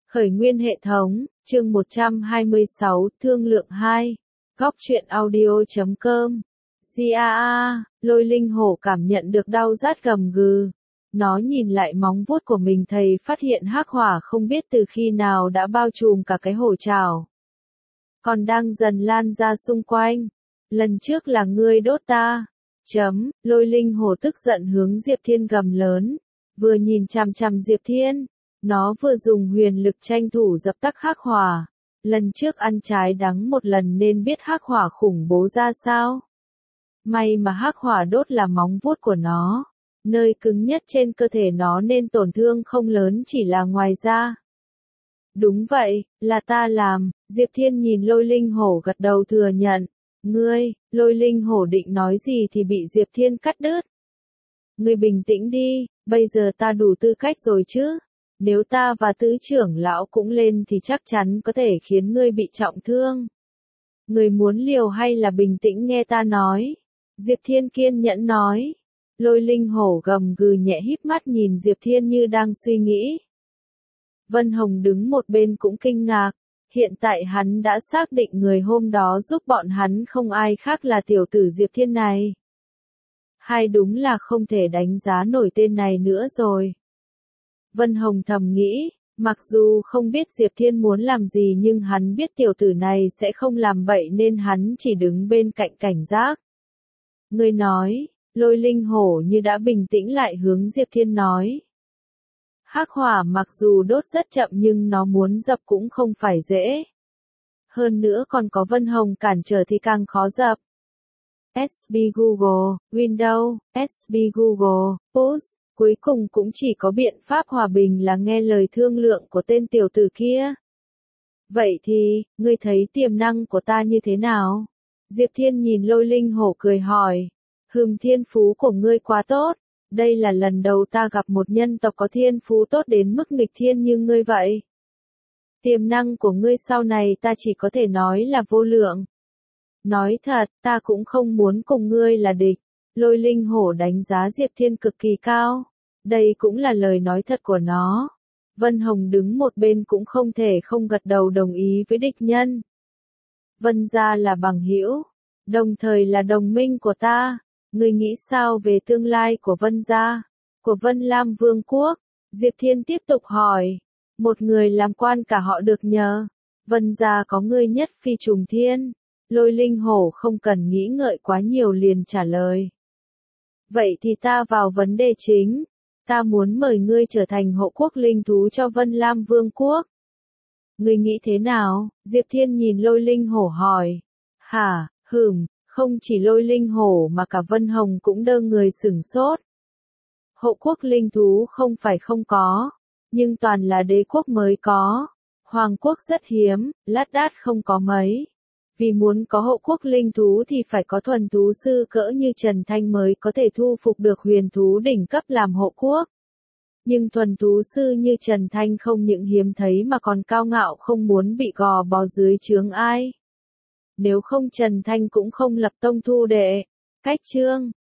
Khởi nguyên hệ thống, chương 126, thương lượng 2. Góc truyện audio.com. Lôi linh hổ cảm nhận được đau rát gầm gừ. Nó nhìn lại móng vuốt của mình thầy phát hiện hắc hỏa không biết từ khi nào đã bao trùm cả cái hổ trảo. Còn đang dần lan ra xung quanh. Lần trước là ngươi đốt ta. Lôi linh hổ tức giận hướng Diệp Thiên gầm lớn. Vừa nhìn chằm chằm Diệp Thiên. Nó vừa dùng huyền lực tranh thủ dập tắt hắc hỏa. Lần trước ăn trái đắng một lần nên biết hắc hỏa khủng bố ra sao. May mà hắc hỏa đốt là móng vuốt của nó. Nơi cứng nhất trên cơ thể nó nên tổn thương không lớn chỉ là ngoài da. Đúng vậy, là ta làm. Diệp Thiên nhìn lôi linh hổ gật đầu thừa nhận. Ngươi, lôi linh hổ định nói gì thì bị Diệp Thiên cắt đứt. Ngươi bình tĩnh đi, bây giờ ta đủ tư cách rồi chứ. Nếu ta và tứ trưởng lão cũng lên thì chắc chắn có thể khiến ngươi bị trọng thương. Ngươi muốn liều hay là bình tĩnh nghe ta nói? Diệp Thiên kiên nhẫn nói. Lôi linh hổ gầm gừ nhẹ híp mắt nhìn Diệp Thiên như đang suy nghĩ. Vân Hồng đứng một bên cũng kinh ngạc. Hiện tại hắn đã xác định người hôm đó giúp bọn hắn không ai khác là tiểu tử Diệp Thiên này. Hay đúng là không thể đánh giá nổi tên này nữa rồi. Vân Hồng thầm nghĩ, mặc dù không biết Diệp Thiên muốn làm gì nhưng hắn biết tiểu tử này sẽ không làm bậy nên hắn chỉ đứng bên cạnh cảnh giác. Người nói, lôi linh hổ như đã bình tĩnh lại hướng Diệp Thiên nói. Hắc hỏa mặc dù đốt rất chậm nhưng nó muốn dập cũng không phải dễ. Hơn nữa còn có Vân Hồng cản trở thì càng khó dập. SB Google, Windows, SB Google, Push. Cuối cùng cũng chỉ có biện pháp hòa bình là nghe lời thương lượng của tên tiểu tử kia. Vậy thì, ngươi thấy tiềm năng của ta như thế nào? Diệp Thiên nhìn lôi linh hổ cười hỏi. Thiên phú của ngươi quá tốt. Đây là lần đầu ta gặp một nhân tộc có thiên phú tốt đến mức nghịch thiên như ngươi vậy. Tiềm năng của ngươi sau này ta chỉ có thể nói là vô lượng. Nói thật, ta cũng không muốn cùng ngươi là địch. Lôi linh hổ đánh giá Diệp Thiên cực kỳ cao. Đây cũng là lời nói thật của nó. Vân Hồng đứng một bên cũng không thể không gật đầu đồng ý với địch nhân. Vân gia là bằng hữu, đồng thời là đồng minh của ta. Ngươi nghĩ sao về tương lai của Vân gia, của Vân Lam Vương quốc? Diệp Thiên tiếp tục hỏi. Một người làm quan cả họ được nhờ. Vân gia có ngươi nhất phi trùng thiên. Lôi linh hổ không cần nghĩ ngợi quá nhiều liền trả lời. Vậy thì ta vào vấn đề chính. Ta muốn mời ngươi trở thành hộ quốc linh thú cho Vân Lam Vương quốc. Ngươi nghĩ thế nào? Diệp Thiên nhìn lôi linh hổ hỏi. Hả, không chỉ lôi linh hổ mà cả Vân Hồng cũng đơ người sửng sốt. Hộ quốc linh thú không phải không có, nhưng toàn là đế quốc mới có. Hoàng quốc rất hiếm, lác đác không có mấy. Vì muốn có hộ quốc linh thú thì phải có thuần thú sư cỡ như Trần Thanh mới có thể thu phục được huyền thú đỉnh cấp làm hộ quốc. Nhưng thuần thú sư như Trần Thanh không những hiếm thấy mà còn cao ngạo không muốn bị gò bó dưới trướng ai. Nếu không Trần Thanh cũng không lập tông thu đệ. Cách chương,